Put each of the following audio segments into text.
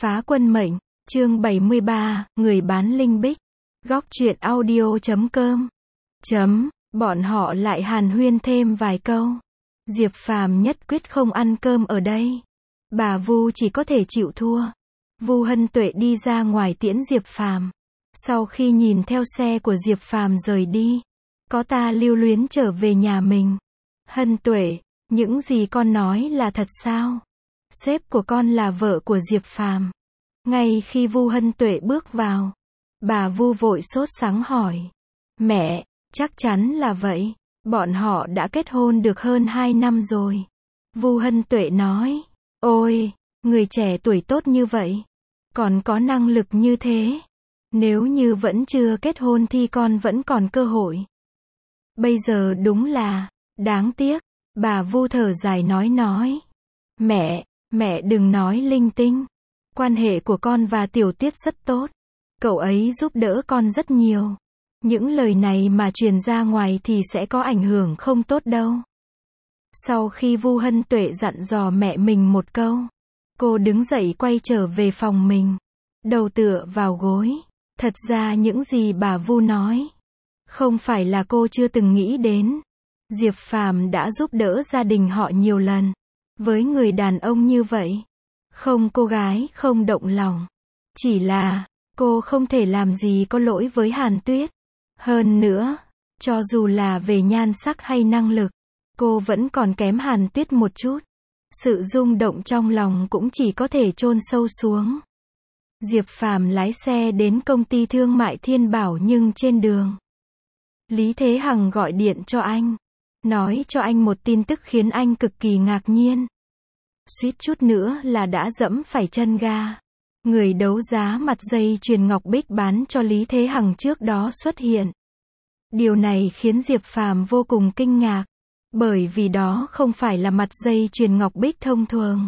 Phá quân mệnh, chương 73, người bán linh bích. Góc truyện audio.com. Bọn họ lại hàn huyên thêm vài câu. Diệp Phàm nhất quyết không ăn cơm ở đây. Bà Vu chỉ có thể chịu thua. Vu Hân Tuệ đi ra ngoài tiễn Diệp Phàm. Sau khi nhìn theo xe của Diệp Phàm rời đi, có ta lưu luyến trở về nhà mình. Hân Tuệ, những gì con nói là thật sao? Sếp của con là vợ của Diệp Phàm. Ngay khi Vu Hân Tuệ bước vào, bà Vu vội sốt sắng hỏi. Mẹ, chắc chắn là vậy. Bọn họ đã kết hôn được hơn 2 năm rồi. Vu Hân Tuệ nói. Ôi, người trẻ tuổi tốt như vậy, còn có năng lực như thế. Nếu như vẫn chưa kết hôn thì con vẫn còn cơ hội. Bây giờ đúng là đáng tiếc. Bà Vu thở dài nói. Mẹ đừng nói linh tinh. Quan hệ của con và Tiểu Tiết rất tốt. Cậu ấy giúp đỡ con rất nhiều. Những lời này mà truyền ra ngoài thì sẽ có ảnh hưởng không tốt đâu. Sau khi Vu Hân Tuệ dặn dò mẹ mình một câu, cô đứng dậy quay trở về phòng mình, đầu tựa vào gối. Thật ra những gì bà Vu nói, không phải là cô chưa từng nghĩ đến. Diệp Phàm đã giúp đỡ gia đình họ nhiều lần. Với người đàn ông như vậy, không cô gái không động lòng. Chỉ là, cô không thể làm gì có lỗi với Hàn Tuyết. Hơn nữa, cho dù là về nhan sắc hay năng lực, cô vẫn còn kém Hàn Tuyết một chút. Sự rung động trong lòng cũng chỉ có thể chôn sâu xuống. Diệp Phàm lái xe đến công ty thương mại Thiên Bảo, nhưng trên đường, Lý Thế Hằng gọi điện cho anh, nói cho anh một tin tức khiến anh cực kỳ ngạc nhiên. Suýt chút nữa là đã dẫm phải chân ga. Người đấu giá mặt dây chuyền ngọc bích bán cho Lý Thế Hằng trước đó xuất hiện. Điều này khiến Diệp Phàm vô cùng kinh ngạc, bởi vì đó không phải là mặt dây chuyền ngọc bích thông thường,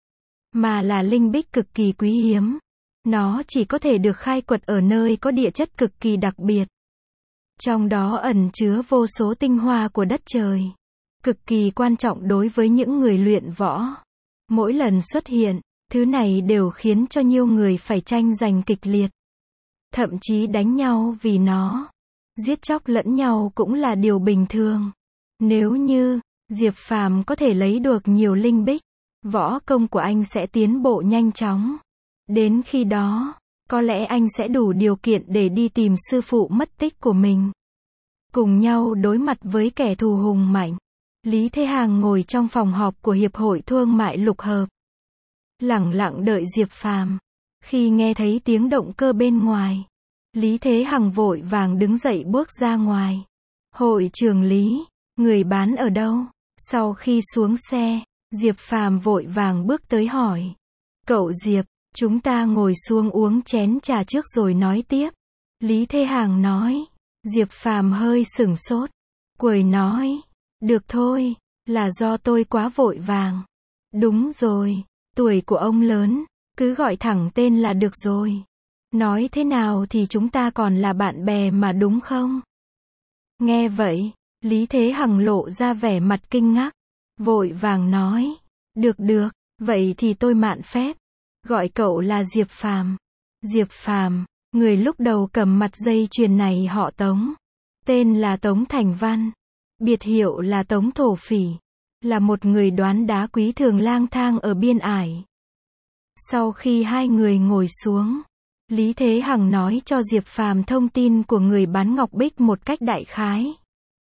mà là linh bích cực kỳ quý hiếm. Nó chỉ có thể được khai quật ở nơi có địa chất cực kỳ đặc biệt. Trong đó ẩn chứa vô số tinh hoa của đất trời, cực kỳ quan trọng đối với những người luyện võ. Mỗi lần xuất hiện, thứ này đều khiến cho nhiều người phải tranh giành kịch liệt. Thậm chí đánh nhau vì nó. Giết chóc lẫn nhau cũng là điều bình thường. Nếu như Diệp Phàm có thể lấy được nhiều linh bích, võ công của anh sẽ tiến bộ nhanh chóng. Đến khi đó, có lẽ anh sẽ đủ điều kiện để đi tìm sư phụ mất tích của mình, cùng nhau đối mặt với kẻ thù hùng mạnh. Lý Thế Hằng ngồi trong phòng họp của Hiệp hội Thương mại Lục Hợp, lẳng lặng đợi Diệp Phàm. Khi nghe thấy tiếng động cơ bên ngoài, Lý Thế Hằng vội vàng đứng dậy bước ra ngoài. Hội trưởng Lý, người bán ở đâu? Sau khi xuống xe, Diệp Phàm vội vàng bước tới hỏi. Cậu Diệp, chúng ta ngồi xuống uống chén trà trước rồi nói tiếp. Lý Thế Hằng nói. Diệp Phàm hơi sửng sốt, cười nói. Được thôi, là do tôi quá vội vàng. Đúng rồi, tuổi của ông lớn, cứ gọi thẳng tên là được rồi. Nói thế nào thì chúng ta còn là bạn bè mà đúng không? Nghe vậy, Lý Thế Hằng lộ ra vẻ mặt kinh ngạc, vội vàng nói. Được, vậy thì tôi mạn phép gọi cậu là Diệp Phàm. Diệp Phàm, người lúc đầu cầm mặt dây chuyền này họ Tống. Tên là Tống Thành Văn. Biệt hiệu là Tống Thổ Phỉ. Là một người đoán đá quý thường lang thang ở biên ải. Sau khi hai người ngồi xuống, Lý Thế Hằng nói cho Diệp Phàm thông tin của người bán ngọc bích một cách đại khái.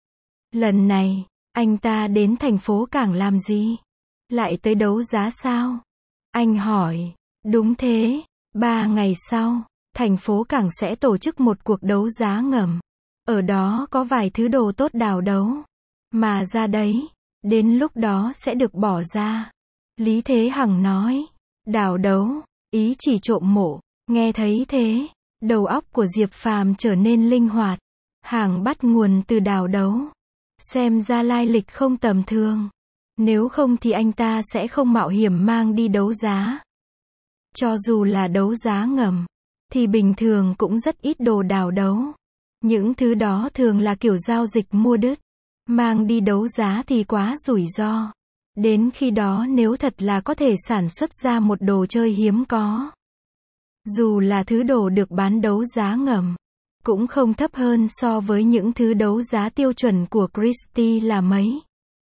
Lần này, anh ta đến thành phố Cảng làm gì? Lại tới đấu giá sao? Anh hỏi. Đúng thế, 3 ngày sau, thành phố Cảng sẽ tổ chức một cuộc đấu giá ngầm. Ở đó có vài thứ đồ tốt đào đấu mà ra đấy, đến lúc đó sẽ được bỏ ra. Lý Thế Hằng nói. Đào đấu, ý chỉ trộm mộ. Nghe thấy thế, đầu óc của Diệp Phàm trở nên linh hoạt. Hàng bắt nguồn từ đào đấu. Xem ra lai lịch không tầm thường. Nếu không thì anh ta sẽ không mạo hiểm mang đi đấu giá. Cho dù là đấu giá ngầm, thì bình thường cũng rất ít đồ đào đấu. Những thứ đó thường là kiểu giao dịch mua đứt. Mang đi đấu giá thì quá rủi ro. Đến khi đó nếu thật là có thể sản xuất ra một đồ chơi hiếm có, Dù là thứ đồ được bán đấu giá ngầm, cũng không thấp hơn so với những thứ đấu giá tiêu chuẩn của Christie là mấy.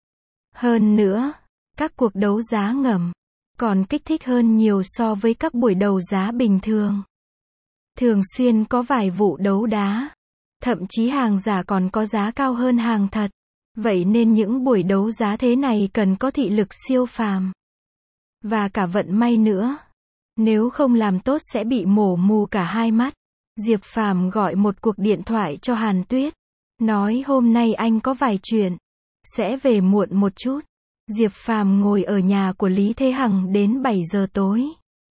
Hơn nữa, các cuộc đấu giá ngầm còn kích thích hơn nhiều so với các buổi đấu giá bình thường. Thường xuyên có vài vụ đấu đá, thậm chí hàng giả còn có giá cao hơn hàng thật. Vậy nên những buổi đấu giá thế này cần có thị lực siêu phàm. Và cả vận may nữa. Nếu không làm tốt sẽ bị mổ mù cả hai mắt. Diệp Phàm gọi một cuộc điện thoại cho Hàn Tuyết. Nói hôm nay anh có vài chuyện. Sẽ về muộn một chút. Diệp Phàm ngồi ở nhà của Lý Thế Hằng đến 7 giờ tối.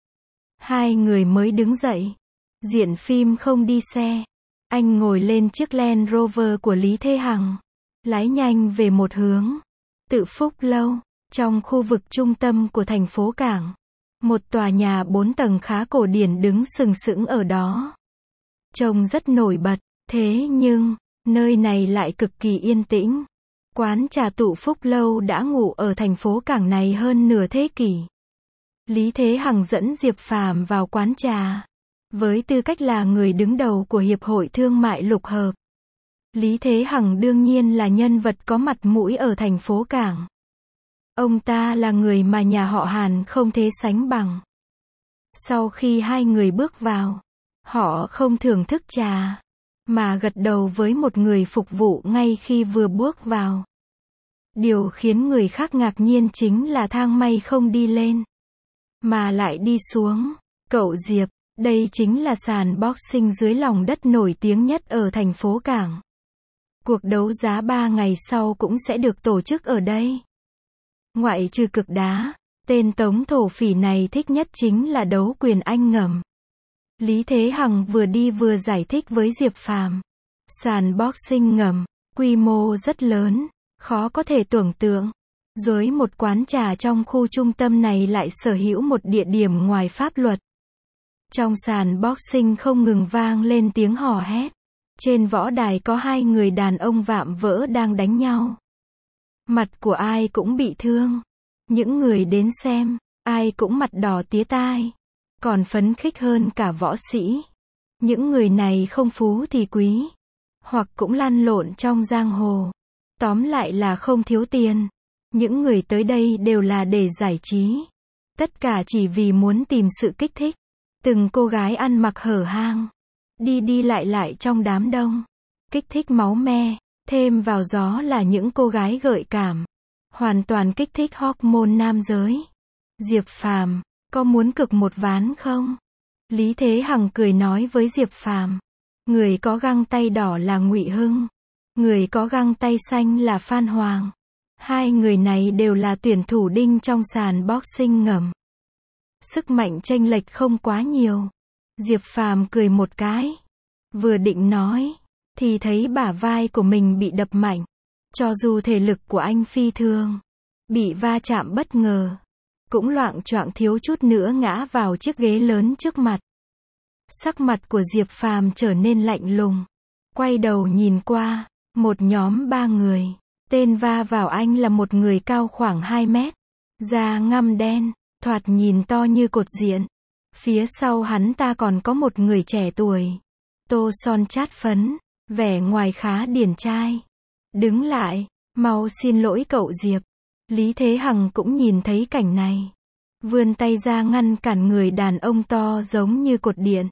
Hai người mới đứng dậy. Diện phim không đi xe. Anh ngồi lên chiếc Land Rover của Lý Thế Hằng. Lái nhanh về một hướng. Tự Phúc Lâu. Trong khu vực trung tâm của thành phố Cảng. Một tòa nhà 4 tầng khá cổ điển đứng sừng sững ở đó. Trông rất nổi bật. Thế nhưng, nơi này lại cực kỳ yên tĩnh. Quán trà Tự Phúc Lâu đã ngủ ở thành phố Cảng này hơn nửa thế kỷ. Lý Thế Hằng dẫn Diệp Phàm vào quán trà. Với tư cách là người đứng đầu của Hiệp hội Thương mại Lục Hợp. Lý Thế Hằng đương nhiên là nhân vật có mặt mũi ở thành phố Cảng. Ông ta là người mà nhà họ Hàn không thể sánh bằng. Sau khi hai người bước vào, họ không thưởng thức trà, mà gật đầu với một người phục vụ ngay khi vừa bước vào. Điều khiến người khác ngạc nhiên chính là thang máy không đi lên, mà lại đi xuống. Cậu Diệp, đây chính là sàn boxing dưới lòng đất nổi tiếng nhất ở thành phố Cảng. Cuộc đấu giá 3 ngày sau cũng sẽ được tổ chức ở đây. Ngoại trừ cực đá, tên tống thổ phỉ này thích nhất chính là đấu quyền Anh ngầm. Lý Thế Hằng vừa đi vừa giải thích với Diệp Phàm. Sàn boxing ngầm, quy mô rất lớn, khó có thể tưởng tượng. Rồi một quán trà trong khu trung tâm này lại sở hữu một địa điểm ngoài pháp luật. Trong sàn boxing không ngừng vang lên tiếng hò hét. Trên võ đài có hai người đàn ông vạm vỡ đang đánh nhau. Mặt của ai cũng bị thương. Những người đến xem, ai cũng mặt đỏ tía tai. Còn phấn khích hơn cả võ sĩ. Những người này không phú thì quý. Hoặc cũng lăn lộn trong giang hồ. Tóm lại là không thiếu tiền. Những người tới đây đều là để giải trí. Tất cả chỉ vì muốn tìm sự kích thích. Từng cô gái ăn mặc hở hang. Đi đi lại lại trong đám đông. Kích thích máu me. Thêm vào gió là những cô gái gợi cảm. Hoàn toàn kích thích hormone nam giới. Diệp Phàm, có muốn cược một ván không? Lý Thế Hằng cười nói với Diệp Phàm. Người có găng tay đỏ là Ngụy Hưng. Người có găng tay xanh là Phan Hoàng. Hai người này đều là tuyển thủ đinh trong sàn boxing ngầm. Sức mạnh chênh lệch không quá nhiều. Diệp Phàm cười một cái. Vừa định nói, thì thấy bả vai của mình bị đập mạnh. Cho dù thể lực của anh phi thường, bị va chạm bất ngờ, cũng loạng choạng thiếu chút nữa ngã vào chiếc ghế lớn trước mặt. Sắc mặt của Diệp Phàm trở nên lạnh lùng. Quay đầu nhìn qua, một nhóm 3 người. Tên va vào anh là một người cao khoảng 2 mét. Da ngăm đen, thoạt nhìn to như cột điện. Phía sau hắn ta còn có một người trẻ tuổi. Tô son chát phấn, vẻ ngoài khá điển trai. Đứng lại, mau xin lỗi cậu Diệp. Lý Thế Hằng cũng nhìn thấy cảnh này. Vươn tay ra ngăn cản người đàn ông to giống như cột điện.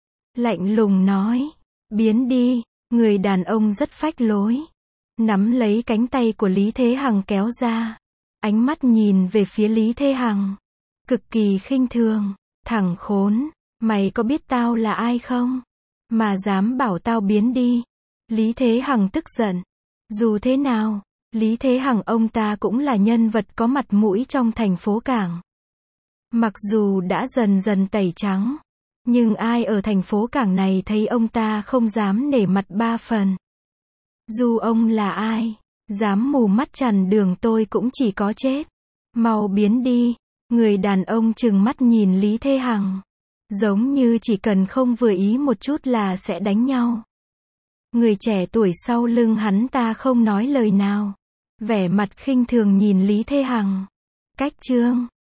Lạnh lùng nói, biến đi. Người đàn ông rất phách lối. Nắm lấy cánh tay của Lý Thế Hằng kéo ra. Ánh mắt nhìn về phía Lý Thế Hằng. Cực kỳ khinh thường. Thằng khốn, mày có biết tao là ai không? Mà dám bảo tao biến đi. Lý Thế Hằng tức giận. Dù thế nào, Lý Thế Hằng ông ta cũng là nhân vật có mặt mũi trong thành phố Cảng. Mặc dù đã dần dần tẩy trắng, nhưng ai ở thành phố Cảng này thấy ông ta không dám nể mặt 3 phần. Dù ông là ai, dám mù mắt chặn đường tôi cũng chỉ có chết. Mau biến đi. Người đàn ông trừng mắt nhìn Lý Thế Hằng. Giống như chỉ cần không vừa ý một chút là sẽ đánh nhau. Người trẻ tuổi sau lưng hắn ta không nói lời nào. Vẻ mặt khinh thường nhìn Lý Thế Hằng. Cách chương